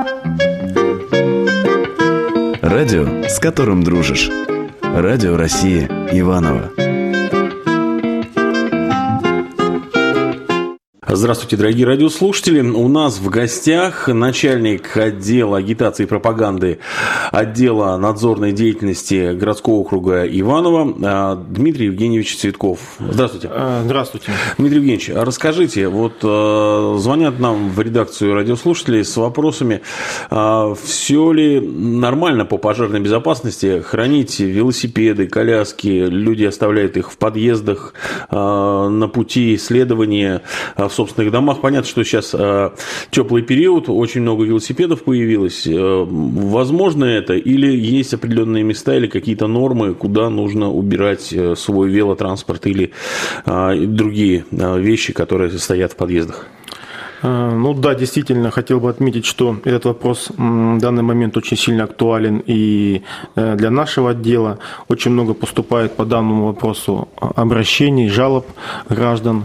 Радио, с которым дружишь. Радио России Иваново. Здравствуйте, дорогие радиослушатели. У нас в гостях начальник отдела агитации и пропаганды отдела надзорной деятельности городского округа Иваново Дмитрий Евгеньевич Цветков. Здравствуйте. Здравствуйте. Дмитрий Евгеньевич, расскажите, вот звонят нам в редакцию радиослушателей с вопросами, все ли нормально по пожарной безопасности хранить велосипеды, коляски, люди оставляют их в подъездах, на пути исследования, в собственных домах. Понятно, что сейчас теплый период, очень много велосипедов появилось. Возможно это? Или есть определенные места или какие-то нормы, куда нужно убирать свой велотранспорт или другие вещи, которые стоят в подъездах? Ну да, действительно, хотел бы отметить, что этот вопрос в данный момент очень сильно актуален и для нашего отдела. Очень много поступает по данному вопросу обращений, жалоб граждан.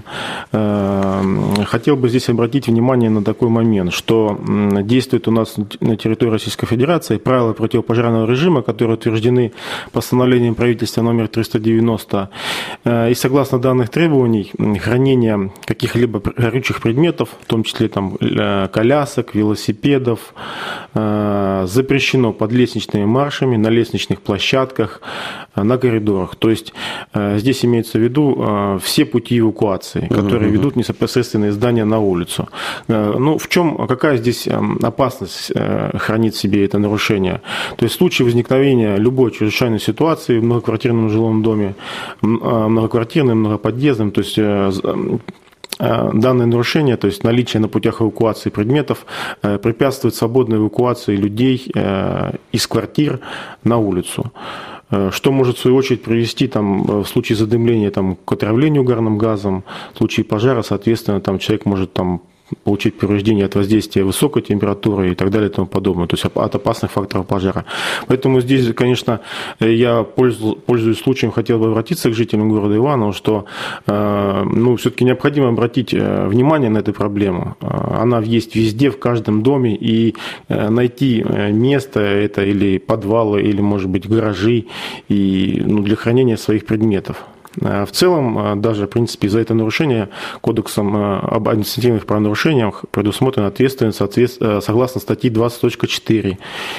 Хотел бы здесь обратить внимание на такой момент, что действует у нас на территории Российской Федерации правила противопожарного режима, которые утверждены постановлением правительства номер 390. И согласно данных требований, хранение каких-либо горючих предметов, в том числе там колясок, велосипедов, запрещено под лестничными маршами, на лестничных площадках, на коридорах. То есть здесь имеется в виду все пути эвакуации, которые ведут непосредственно из здания на улицу. Ну, какая здесь опасность хранит в себе это нарушение? То есть в случае возникновения любой чрезвычайной ситуации в многоквартирном жилом доме, многоквартирным, многоподъездным, то есть данное нарушение, то есть наличие на путях эвакуации предметов, препятствует свободной эвакуации людей из квартир на улицу, что может в свою очередь привести в случае задымления к отравлению угарным газом, в случае пожара, соответственно, человек может получить повреждение от воздействия высокой температуры и так далее и тому подобное, то есть от опасных факторов пожара. Поэтому здесь, конечно, я, пользуясь случаем, хотел бы обратиться к жителям города Иваново, что все-таки необходимо обратить внимание на эту проблему. Она есть везде, в каждом доме, и найти место, это или подвалы, или, может быть, гаражи, для хранения своих предметов. В целом, даже, в принципе, за это нарушение Кодексом об административных правонарушениях предусмотрена ответственность согласно статьи 20.4.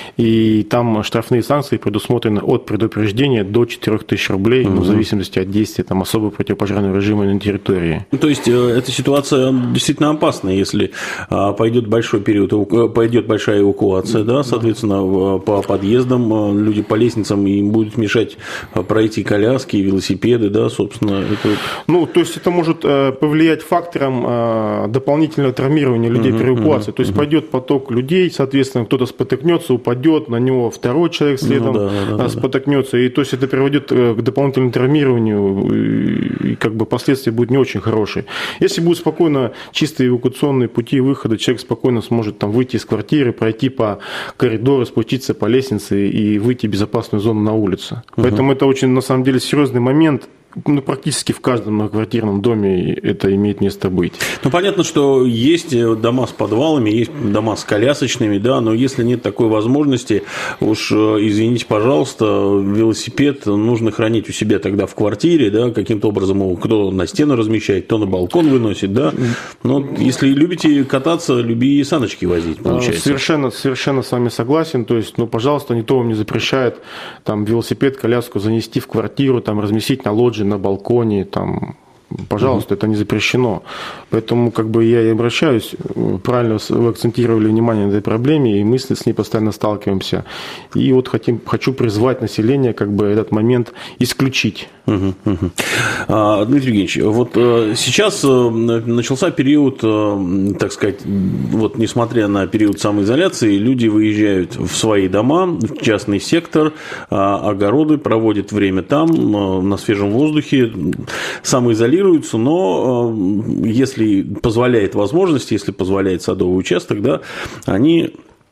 И там штрафные санкции предусмотрены от предупреждения до 4000 рублей, в зависимости от действия особого противопожарного режима на территории. То есть, эта ситуация действительно опасна, если пойдет большой период, пойдет большая эвакуация, да, соответственно, по подъездам, люди по лестницам, им будет мешать пройти коляски, велосипеды, да, собственно, это... То есть это может повлиять фактором дополнительного травмирования людей при эвакуации. То есть пойдет поток людей, соответственно, кто-то спотыкнется, упадет, на него второй человек следом спотыкнется. И то есть это приводит к дополнительному травмированию, и последствия будут не очень хорошие. Если будут спокойно чистые эвакуационные пути выхода, человек спокойно сможет выйти из квартиры, пройти по коридору, спуститься по лестнице и выйти в безопасную зону на улицу. Поэтому это очень, на самом деле, серьезный момент. Практически в каждом многоквартирном доме это имеет место быть. Понятно, что есть дома с подвалами, есть дома с колясочными, да, но если нет такой возможности, уж извините, пожалуйста, велосипед нужно хранить у себя тогда в квартире, да, каким-то образом его кто на стену размещает, кто на балкон выносит, да. Но если любите кататься, люби и саночки возить, получается. Совершенно с вами согласен. То есть, пожалуйста, никто вам не запрещает велосипед, коляску занести в квартиру, разместить на лоджии, на балконе, пожалуйста, это не запрещено. Поэтому я и обращаюсь, правильно вы акцентировали внимание на этой проблеме, и мы с ней постоянно сталкиваемся. И хочу призвать население этот момент исключить. Дмитрий Евгеньевич, сейчас начался период, так сказать, несмотря на период самоизоляции, люди выезжают в свои дома, в частный сектор, огороды, проводят время там, на свежем воздухе, самоизолируются, но если позволяет возможность, если позволяет садовый участок, да, они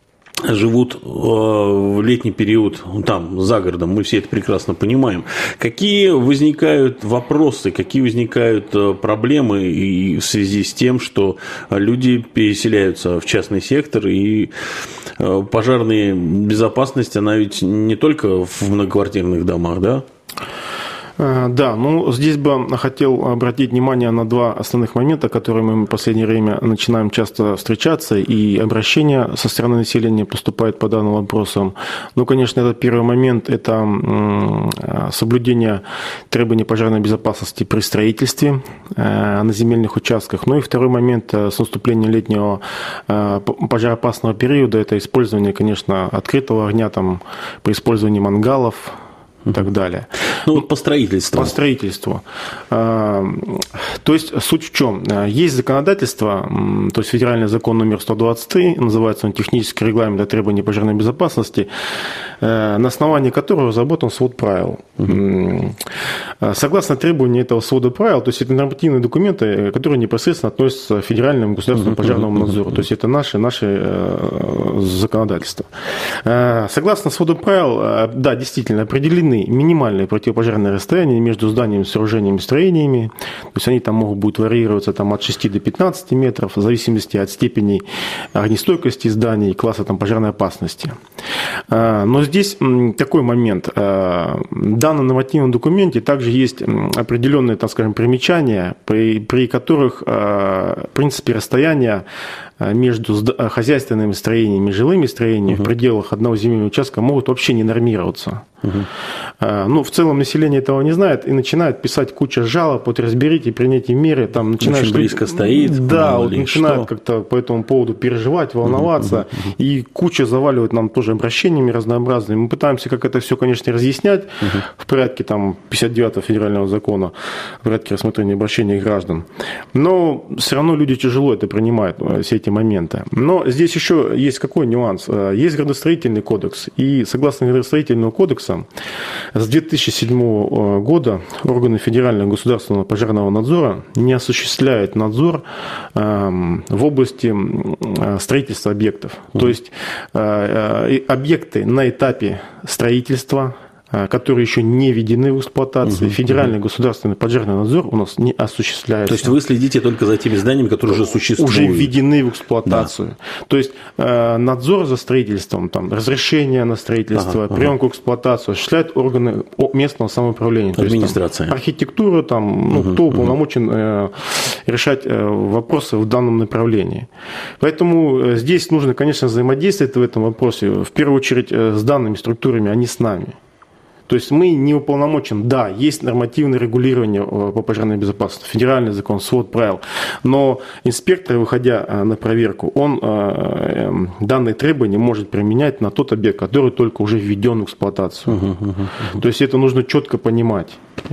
живут в летний период за городом, мы все это прекрасно понимаем. Какие возникают вопросы, какие возникают проблемы и в связи с тем, что люди переселяются в частный сектор и пожарная безопасность, она ведь не только в многоквартирных домах, да? Да, ну здесь бы хотел обратить внимание на два основных момента, которые мы в последнее время начинаем часто встречаться, и обращения со стороны населения поступают по данным вопросам. Ну, конечно, этот первый момент – это соблюдение требований пожарной безопасности при строительстве на земельных участках. Ну и второй момент – с наступлением летнего пожароопасного периода – это использование, конечно, открытого огня там, при использовании мангалов и так далее. Ну, вот по строительству. По строительству. То есть суть в чем? Есть законодательство, то есть федеральный закон номер 123, называется он «Технический регламент о требованиях пожарной безопасности», на основании которого разработан свод правил. Согласно требованиям этого свода правил, то есть это нормативные документы, которые непосредственно относятся к федеральному государственному пожарному надзору, то есть это наше законодательство. Согласно своду правил, да, действительно, определены минимальные противопожарные расстояния между зданиями, сооружениями, строениями, то есть они там могут будут варьироваться там, от 6 до 15 метров, в зависимости от степени огнестойкости зданий и класса там, пожарной опасности. Но здесь такой момент. В данном нормативном документе также есть определенные, так скажем, примечания, при которых, в принципе, расстояние между хозяйственными строениями и жилыми строениями в пределах одного земельного участка могут вообще не нормироваться. Ну, в целом население этого не знает и начинает писать кучу жалоб, вот разберите, принятие меры, там начинают... Очень близко стоит. Да, вот начинают как-то по этому поводу переживать, волноваться, и куча заваливает нам тоже обращениями разнообразными. Мы пытаемся как это все, конечно, разъяснять в порядке там 59-го федерального закона, в порядке рассмотрения обращений граждан. Но все равно люди тяжело это принимают, все эти моменты. Но здесь еще есть какой нюанс? Есть градостроительный кодекс, и согласно градостроительному кодексу с 2007 года органы Федерального государственного пожарного надзора не осуществляют надзор в области строительства объектов. То есть объекты на этапе строительства, которые еще не введены в эксплуатацию, федеральный государственный пожарный надзор у нас не осуществляется. То есть вы следите только за теми зданиями, которые уже существуют. Уже введены в эксплуатацию. Да. То есть надзор за строительством, там, разрешение на строительство, приемку в эксплуатацию осуществляют органы местного самоуправления. Администрация. То есть, там, архитектура, там, кто уполномочен решать вопросы в данном направлении. Поэтому здесь нужно, конечно, взаимодействовать в этом вопросе, в первую очередь с данными структурами, а не с нами. То есть мы не уполномочены, да, есть нормативное регулирование по пожарной безопасности, федеральный закон, свод правил, но инспектор, выходя на проверку, он данные требования может применять на тот объект, который только уже введен в эксплуатацию. То есть это нужно четко понимать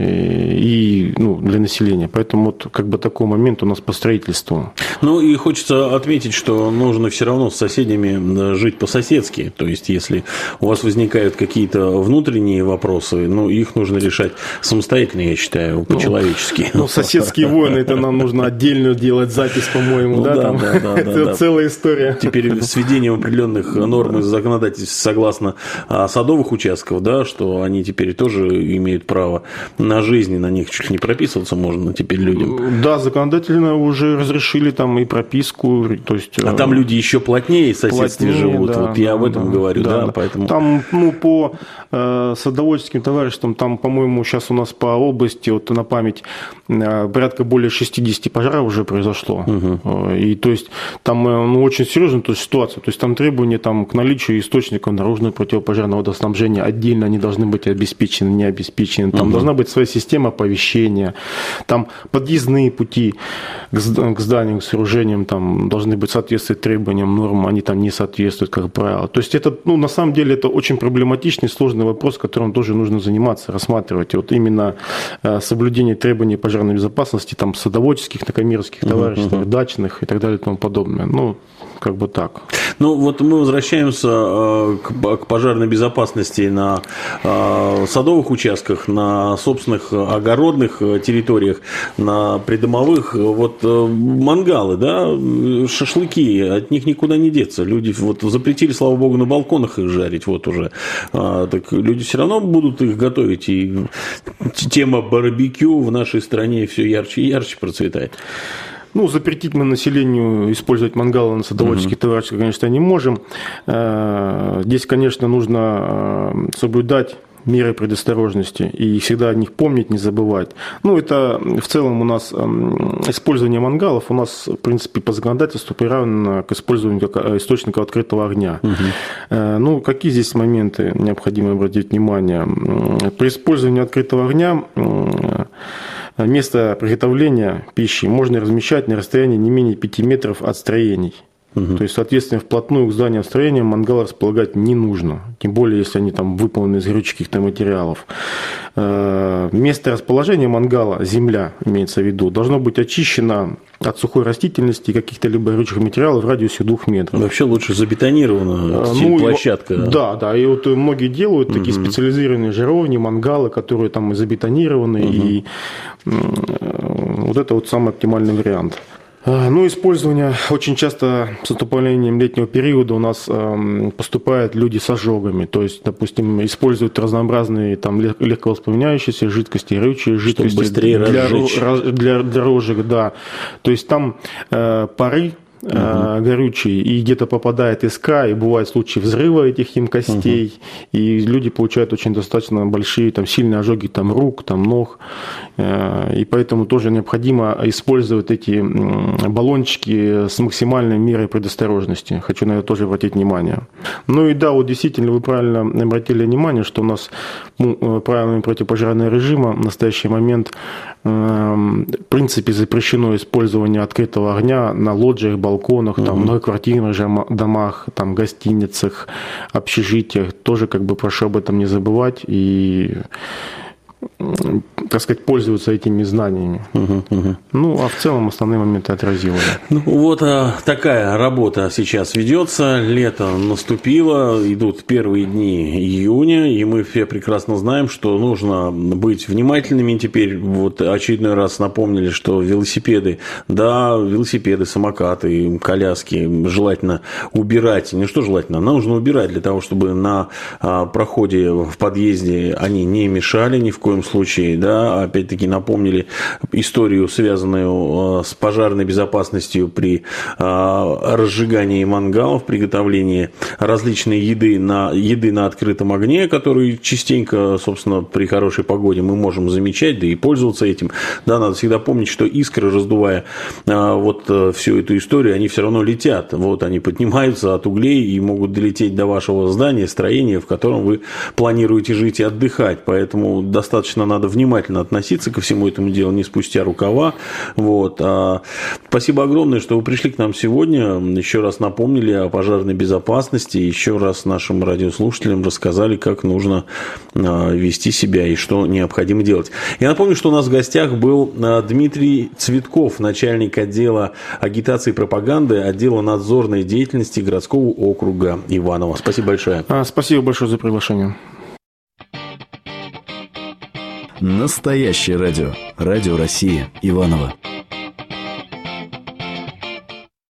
и для населения. Поэтому вот как бы такой момент у нас по строительству. Ну и хочется отметить, что нужно все равно с соседями жить по-соседски. То есть если у вас возникают какие-то внутренние вопросы, их нужно решать самостоятельно, я считаю, по-человечески. Соседские войны, это нам нужно отдельно делать запись, по-моему, да? Это целая история. Теперь с введением определенных норм из законодательства согласно садовых участков, да, что они теперь тоже имеют право на жизнь, на них чуть ли не прописываться можно теперь людям. Да, законодательно уже разрешили там и прописку. То есть, там люди еще плотнее в соседстве живут. Да, вот я об этом говорю, да. Поэтому... Там, по садоводческим товариществам, там, по-моему, сейчас у нас по области, вот на память, порядка более 60 пожаров уже произошло. И то есть там очень серьезная ситуация. То есть там требования там, к наличию источников наружного противопожарного водоснабжения отдельно они должны быть обеспечены, не обеспечены. Там должна быть своя система оповещения, там подъездные пути к зданиям, к сооружениям там должны быть соответствовать требованиям, нормам, они там не соответствуют, как правило. То есть это, на самом деле, это очень проблематичный, сложный вопрос, которым тоже нужно заниматься, рассматривать. И вот именно соблюдение требований пожарной безопасности, там, садоводческих, накомерских товариществ, дачных и так далее и тому подобное. Как бы так. Вот мы возвращаемся к пожарной безопасности на садовых участках, на собственных огородных территориях, на придомовых. Вот мангалы, да, шашлыки, от них никуда не деться. Люди запретили, слава богу, на балконах их жарить уже. Так люди все равно будут их готовить. И тема барбекю в нашей стране все ярче и ярче процветает. Ну, запретить мы населению использовать мангалы на садоводческих товарищах, конечно, не можем. Здесь, конечно, нужно соблюдать меры предосторожности и всегда о них помнить, не забывать. Ну, это в целом у нас использование мангалов у нас, в принципе, по законодательству приравнено к использованию как источника открытого огня. Ну, какие здесь моменты необходимо обратить внимание? При использовании открытого огня место приготовления пищи можно размещать на расстоянии не менее 5 метров от строений. То есть, соответственно, вплотную к зданию строения мангал располагать не нужно. Тем более, если они там выполнены из горючих каких-то материалов. Место расположения мангала, земля имеется в виду, должно быть очищено от сухой растительности и каких-то либо горючих материалов в радиусе 2 метров. Вообще лучше забетонирована площадка. Да. И вот многие делают такие специализированные жаровни, мангалы, которые там и забетонированы. И вот это вот самый оптимальный вариант. Ну, использование очень часто с наступлением летнего периода у нас поступают люди с ожогами. То есть, допустим, используют разнообразные там легковоспламеняющиеся жидкости, горючие жидкости для розжига, да. То есть там пары горючий, и где-то попадает искра, и бывают случаи взрыва этих емкостей, и люди получают очень достаточно большие, там, сильные ожоги там, рук, там, ног, и поэтому тоже необходимо использовать эти баллончики с максимальной мерой предосторожности. Хочу на это тоже обратить внимание. Ну и да, вот действительно вы правильно обратили внимание, что у нас правилами противопожарного режима в настоящий момент в принципе запрещено использование открытого огня на лоджиях, балконах, там, многоквартирных домах, там, гостиницах, общежитиях. Тоже как бы прошу об этом не забывать и, так сказать, пользоваться этими знаниями. Ну, а в целом основные моменты отразил. Ну, вот такая работа сейчас ведется. Лето наступило, идут первые дни июня, и мы все прекрасно знаем, что нужно быть внимательными. Теперь вот очередной раз напомнили, что велосипеды, самокаты, коляски желательно убирать. Не что желательно, нужно убирать для того, чтобы на проходе в подъезде они не мешали ни в коем случае, да, опять-таки напомнили историю, связанную с пожарной безопасностью при разжигании мангалов, приготовлении различной еды на открытом огне, которую частенько, собственно, при хорошей погоде мы можем замечать, да и пользоваться этим. Да, надо всегда помнить, что искры, раздувая вот всю эту историю, они все равно летят. Вот они поднимаются от углей и могут долететь до вашего здания, строения, в котором вы планируете жить и отдыхать. Поэтому достаточно надо внимательно относиться ко всему этому делу, не спустя рукава. Вот. Спасибо огромное, что вы пришли к нам сегодня. Еще раз напомнили о пожарной безопасности. Еще раз нашим радиослушателям рассказали, как нужно вести себя и что необходимо делать. Я напомню, что у нас в гостях был Дмитрий Цветков, начальник отдела агитации и пропаганды, отдела надзорной деятельности городского округа Иваново. Спасибо большое. Спасибо большое за приглашение. Настоящее радио. Радио России. Иваново.